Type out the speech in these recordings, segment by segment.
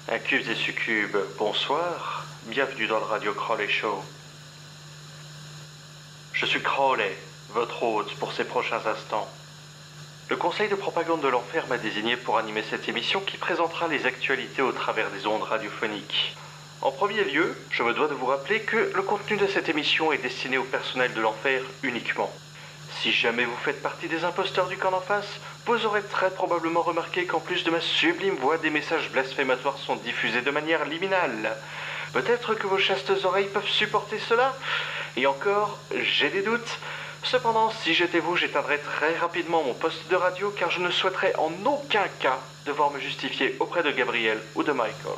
Incubes et succubes, bonsoir. Bienvenue dans le Radio Crowley Show. Je suis Crowley, votre hôte pour ces prochains instants. Le conseil de propagande de l'enfer m'a désigné pour animer cette émission qui présentera les actualités au travers des ondes radiophoniques. En premier lieu, je me dois de vous rappeler que le contenu de cette émission est destiné au personnel de l'enfer uniquement. Si jamais vous faites partie des imposteurs du camp d'en face, vous aurez très probablement remarqué qu'en plus de ma sublime voix, des messages blasphématoires sont diffusés de manière liminale. Peut-être que vos chastes oreilles peuvent supporter cela. Et encore, j'ai des doutes. Cependant, si j'étais vous, j'éteindrais très rapidement mon poste de radio car je ne souhaiterais en aucun cas devoir me justifier auprès de Gabriel ou de Michael.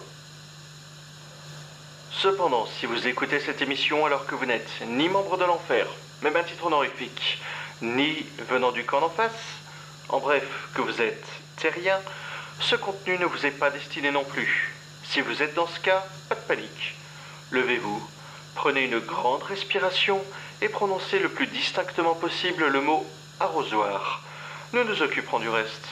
Cependant, si vous écoutez cette émission alors que vous n'êtes ni membre de l'enfer, même un titre honorifique, ni venant du camp d'en face, en bref, que vous êtes terrien, ce contenu ne vous est pas destiné non plus. Si vous êtes dans ce cas, pas de panique. Levez-vous, prenez une grande respiration et prononcez le plus distinctement possible le mot arrosoir. Nous nous occuperons du reste.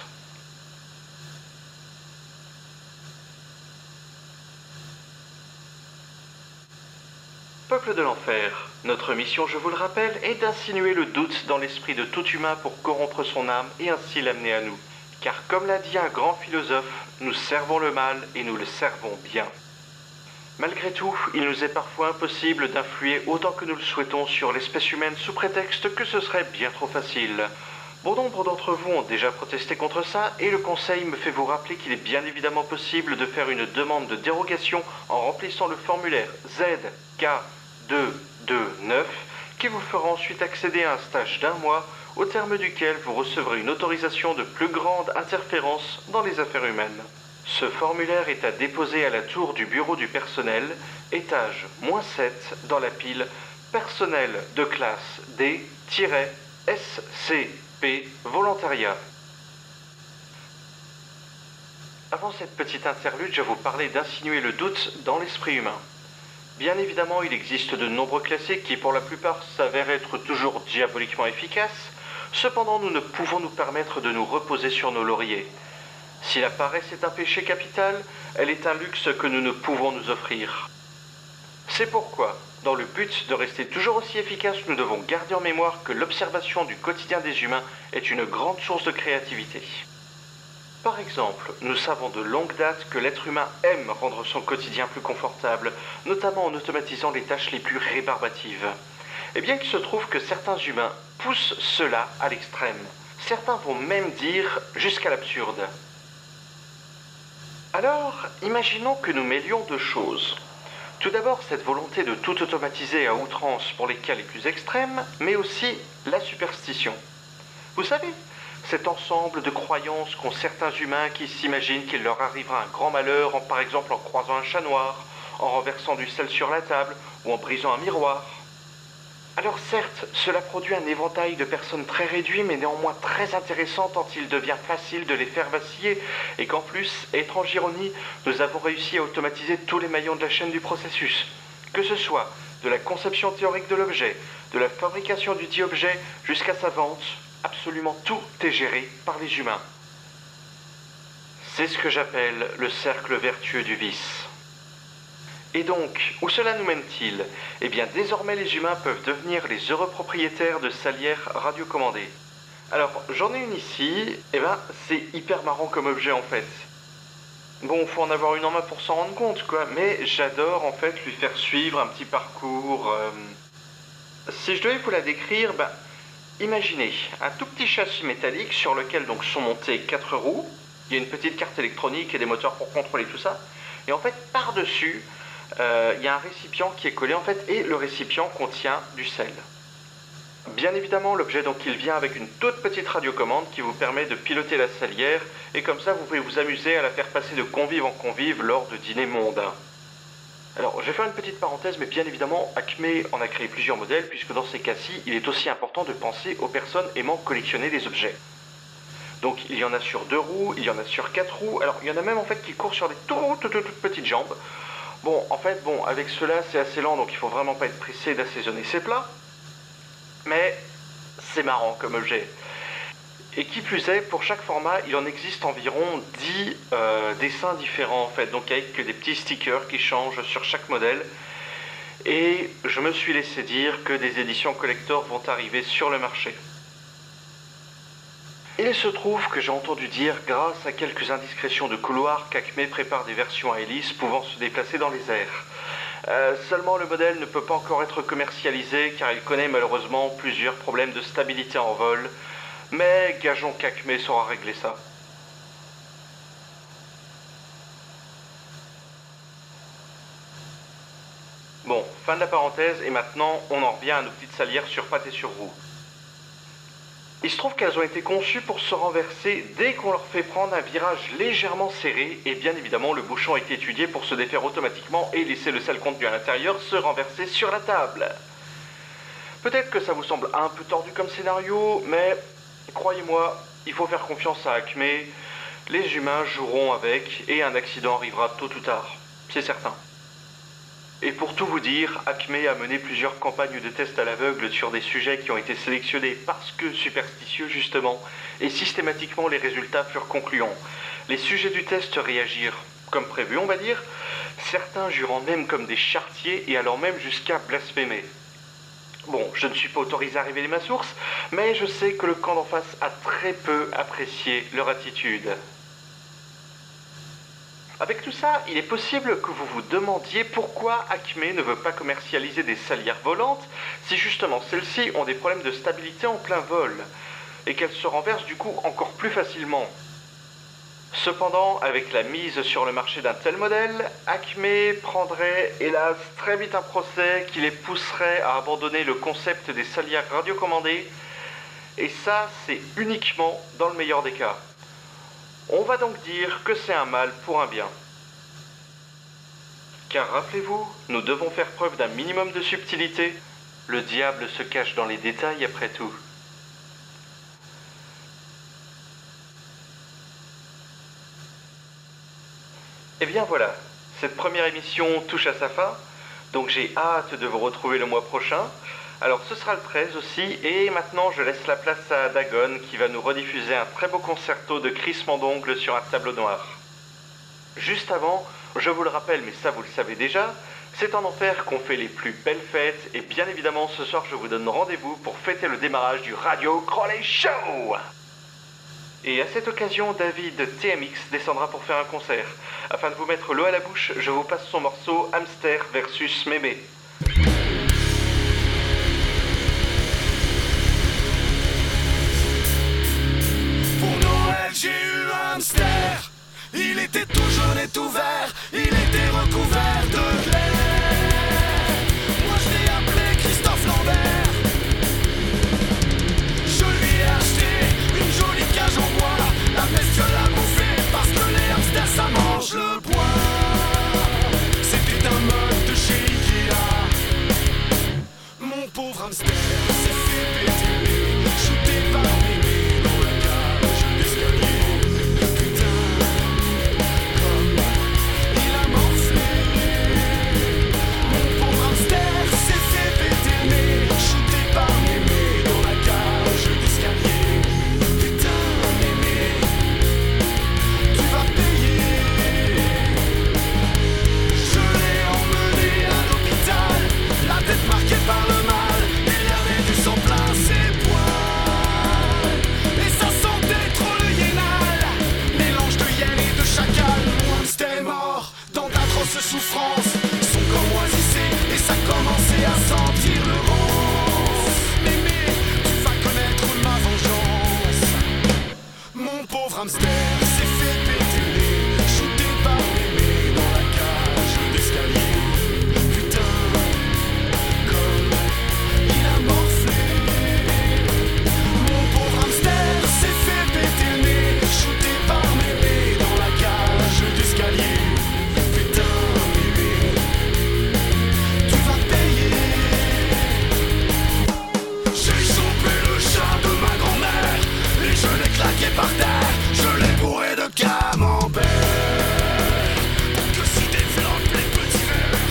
Peuple de l'enfer, notre mission, je vous le rappelle, est d'insinuer le doute dans l'esprit de tout humain pour corrompre son âme et ainsi l'amener à nous. Car comme l'a dit un grand philosophe, nous servons le mal et nous le servons bien. Malgré tout, il nous est parfois impossible d'influer autant que nous le souhaitons sur l'espèce humaine sous prétexte que ce serait bien trop facile. Bon nombre d'entre vous ont déjà protesté contre ça et le conseil me fait vous rappeler qu'il est bien évidemment possible de faire une demande de dérogation en remplissant le formulaire ZK229 qui vous fera ensuite accéder à un stage d'1 mois au terme duquel vous recevrez une autorisation de plus grande interférence dans les affaires humaines. Ce formulaire est à déposer à la tour du bureau du personnel, étage -7 dans la pile personnel de classe D-SCP volontariat. Avant cette petite interlude, je vous parlais d'insinuer le doute dans l'esprit humain. Bien évidemment, il existe de nombreux classiques qui pour la plupart s'avèrent être toujours diaboliquement efficaces, cependant nous ne pouvons nous permettre de nous reposer sur nos lauriers. Si la paresse est un péché capital, elle est un luxe que nous ne pouvons nous offrir. C'est pourquoi, dans le but de rester toujours aussi efficace, nous devons garder en mémoire que l'observation du quotidien des humains est une grande source de créativité. Par exemple, nous savons de longue date que l'être humain aime rendre son quotidien plus confortable, notamment en automatisant les tâches les plus rébarbatives. Et bien qu'il se trouve que certains humains poussent cela à l'extrême, certains vont même dire jusqu'à l'absurde. Alors, imaginons que nous mêlions deux choses. Tout d'abord, cette volonté de tout automatiser à outrance pour les cas les plus extrêmes, mais aussi la superstition. Vous savez, cet ensemble de croyances qu'ont certains humains qui s'imaginent qu'il leur arrivera un grand malheur, par exemple en croisant un chat noir, en renversant du sel sur la table ou en brisant un miroir. Alors certes, cela produit un éventail de personnes très réduit, mais néanmoins très intéressant tant il devient facile de les faire vaciller, et qu'en plus, étrange ironie, nous avons réussi à automatiser tous les maillons de la chaîne du processus. Que ce soit de la conception théorique de l'objet, de la fabrication du dit objet, jusqu'à sa vente, absolument tout est géré par les humains. C'est ce que j'appelle le cercle vertueux du vice. Et donc, où cela nous mène-t-il ? Eh bien, désormais, les humains peuvent devenir les heureux propriétaires de salières radiocommandées. Alors, j'en ai une ici, et c'est hyper marrant comme objet en fait. Bon, faut en avoir une en main pour s'en rendre compte, quoi, mais j'adore en fait lui faire suivre un petit parcours. Si je devais vous la décrire, imaginez un tout petit châssis métallique sur lequel donc sont montés 4 roues, il y a une petite carte électronique et des moteurs pour contrôler tout ça, et en fait, par-dessus, il y a un récipient qui est collé en fait et le récipient contient du sel. Bien évidemment, l'objet donc il vient avec une toute petite radiocommande qui vous permet de piloter la salière et comme ça vous pouvez vous amuser à la faire passer de convive en convive lors de dîners mondains. Alors je vais faire une petite parenthèse, mais bien évidemment Acme en a créé plusieurs modèles puisque dans ces cas-ci il est aussi important de penser aux personnes aimant collectionner des objets. Donc il y en a sur 2 roues, il y en a sur 4 roues, alors il y en a même en fait qui courent sur des toutes petites jambes. Bon, en fait, avec cela, c'est assez lent, donc il faut vraiment pas être pressé d'assaisonner ses plats. Mais c'est marrant comme objet. Et qui plus est, pour chaque format, il en existe environ 10 dessins différents en fait, donc avec des petits stickers qui changent sur chaque modèle. Et je me suis laissé dire que des éditions collector vont arriver sur le marché. Il se trouve que j'ai entendu dire, grâce à quelques indiscrétions de couloir, qu'Acme prépare des versions à hélice pouvant se déplacer dans les airs. Seulement le modèle ne peut pas encore être commercialisé car il connaît malheureusement plusieurs problèmes de stabilité en vol, mais gageons qu'Acme saura régler ça. Bon, fin de la parenthèse et maintenant on en revient à nos petites salières sur pattes et sur roues. Il se trouve qu'elles ont été conçues pour se renverser dès qu'on leur fait prendre un virage légèrement serré et bien évidemment le bouchon a été étudié pour se défaire automatiquement et laisser le sel contenu à l'intérieur se renverser sur la table. Peut-être que ça vous semble un peu tordu comme scénario, mais croyez-moi, il faut faire confiance à Acme, les humains joueront avec et un accident arrivera tôt ou tard, c'est certain. Et pour tout vous dire, Acme a mené plusieurs campagnes de tests à l'aveugle sur des sujets qui ont été sélectionnés parce que superstitieux justement, et systématiquement les résultats furent concluants. Les sujets du test réagirent comme prévu on va dire, certains jurant même comme des charretiers et allant même jusqu'à blasphémer. Bon, je ne suis pas autorisé à révéler ma source, mais je sais que le camp d'en face a très peu apprécié leur attitude. Avec tout ça, il est possible que vous vous demandiez pourquoi Acme ne veut pas commercialiser des salières volantes si justement celles-ci ont des problèmes de stabilité en plein vol et qu'elles se renversent du coup encore plus facilement. Cependant, avec la mise sur le marché d'un tel modèle, Acme prendrait hélas très vite un procès qui les pousserait à abandonner le concept des salières radiocommandées, et ça c'est uniquement dans le meilleur des cas. On va donc dire que c'est un mal pour un bien. Car rappelez-vous, nous devons faire preuve d'un minimum de subtilité. Le diable se cache dans les détails après tout. Et bien voilà, cette première émission touche à sa fin, donc j'ai hâte de vous retrouver le mois prochain. Alors ce sera le 13 aussi, et maintenant je laisse la place à Dagon qui va nous rediffuser un très beau concerto de crissement d'ongles sur un tableau noir. Juste avant, je vous le rappelle, mais ça vous le savez déjà, c'est en enfer qu'on fait les plus belles fêtes, et bien évidemment ce soir je vous donne rendez-vous pour fêter le démarrage du Radio Crowley Show. Et à cette occasion, David TMX descendra pour faire un concert. Afin de vous mettre l'eau à la bouche, je vous passe son morceau Hamster versus Mémé. J'ai eu un hamster, il était tout jaune et tout vert, il était recouvert de glaire. Moi je l'ai appelé Christophe Lambert. Je lui ai acheté une jolie cage en bois. La bestiole l'a bouffé parce que les hamsters ça mange le bois. C'était un meuble de chez Ikea. Mon pauvre hamster s'est fait péter le nez, shooté par Mémé dans la cage d'escalier. Souffrance, son corps moisissait et ça commençait à sentir le rance. Mémé, tu vas connaître ma vengeance. Mon pauvre hamster s'est fait péter le nez, shooté par Mémé dans la cage d'escalier. Putain, comme il a morflé. Mon pauvre hamster s'est fait péter le nez, shooté par Mémé dans la cage d'escalier. Par terre, je l'ai bourré de camembert. Pour que s'y développent les petits vers.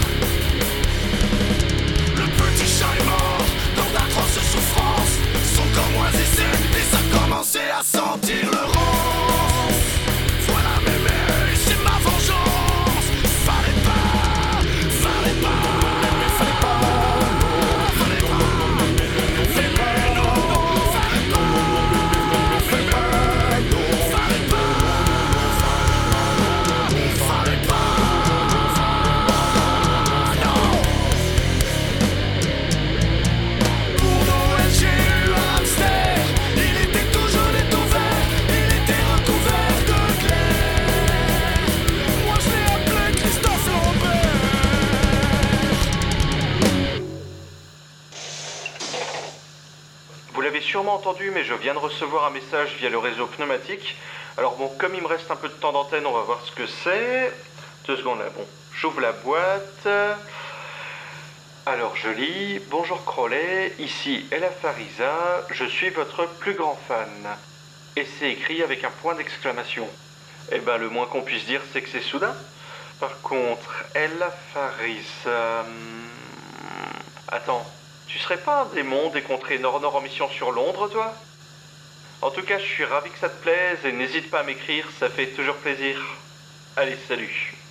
Le petit chat est mort dans d'atroces souffrances. Son corps moisissait et ça commençait à sentir. l'avez sûrement entendu, mais je viens de recevoir un message via le réseau pneumatique. Alors bon, comme il me reste un peu de temps d'antenne, on va voir ce que c'est. 2 secondes là, bon. J'ouvre la boîte. Alors je lis. Bonjour Crowley, ici Ella Fariza, je suis votre plus grand fan. Et c'est écrit avec un point d'exclamation. Eh ben le moins qu'on puisse dire c'est que c'est soudain. Par contre, Ella Fariza... Attends, tu serais pas un démon des contrées Nord-Nord en mission sur Londres, toi? En tout cas, je suis ravi que ça te plaise et n'hésite pas à m'écrire, ça fait toujours plaisir. Allez, salut.